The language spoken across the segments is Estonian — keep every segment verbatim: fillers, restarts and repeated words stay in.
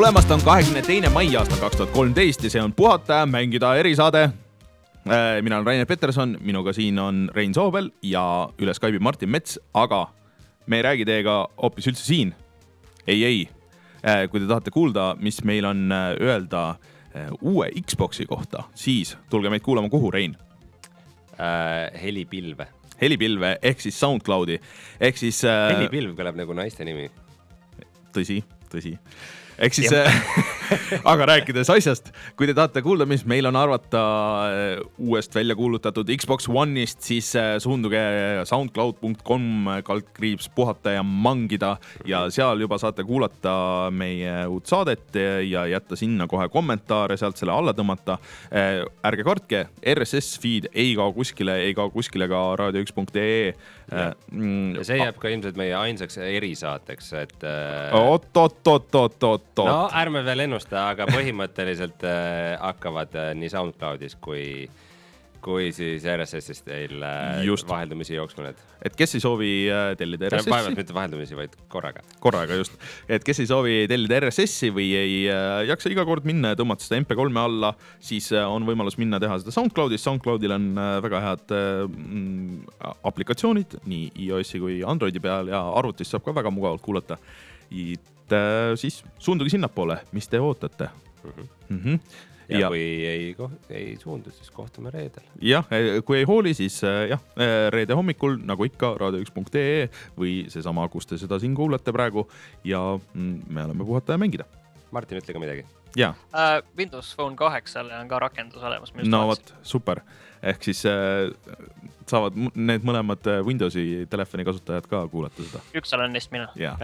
tulemast on kahekümne teine mai aastal kaks tuhat kolmteist ja see on Puhata ja mängida erisaade. Mina olen Rainer Peterson, minuga siin on Rein Soobel ja üle Skype'i Martin Mets, aga me ei räägi teiega hoopis üldse siin. Ei, ei. Kui te tahate kuulda, mis meil on öelda uue Xboxi kohta, siis tulge meid kuulama kuhu, Rein? Äh, helipilve. Helipilve ehk siis SoundCloudi. Ehk siis, äh... Helipilv kõlab nagu naiste nimi. Tõsi, tõsi. Ehk siis, aga rääkides asjast, kui te tahate kuulda, mis meil on arvata uuest välja kuulutatud Xbox One'ist, siis suunduge soundcloud punkt com kaldkriips puhata ja mangida ja seal juba saate kuulata meie uut saadet ja jätta sinna kohe kommentaare, sealt selle alla tõmmata. Ärge kartke, R S S feed ei kao kuskile, ei kao kuskile ka radio üks punkt ee. Ja see jääb ka ilmselt meie ainsaks erisaateks, et... Oot, oot, oot, oot, oot. No ärme veel ennusta, aga põhimõtteliselt äh, hakkavad äh, nii SoundCloudis kui, kui siis R S S-ist teil äh, vaheldumisi jooksma need. Et kes ei soovi äh, tellida R S S-i? Päevalt mitte vaheldumisi, vaid korraga. Korraga, just. Et kes ei soovi tellida R S S-i või ei äh, jaksa iga kord minna ja tõmmata seda M P kolme alla, siis äh, on võimalus minna teha seda SoundCloudis. SoundCloudil on äh, väga head äh, aplikatsioonid, nii iOS-i kui Androidi peal ja arvutis saab ka väga mugavalt kuulata. Et siis suunduge sinnapoole, mis te ootate. Mm-hmm. Mm-hmm. Ja, ja kui ei, ei suundu, siis kohtume reedel. Jah, kui ei hooli, siis jah, reede hommikul, nagu ikka, radio üks punkt ee või seesama, kus te seda siin kuulate praegu ja me oleme Puhata ja mängida. Martin, ütle ka midagi. Ja. Uh, Windows Phone kaheksale on ka rakendus olemas. No vot, super. Ehk siis äh, saavad need mõlemad Windowsi telefoni kasutajad ka kuulata seda. Üks olen neist mina. Ja.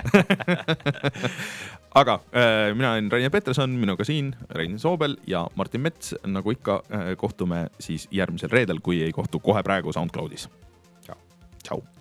Aga äh, mina olen Rainer Peterson, minuga siin Rein Soobel ja Martin Mets. Nagu ikka äh, kohtume siis järgmisel reedel, kui ei kohtu kohe praegu SoundCloudis. Ciao. Ciao.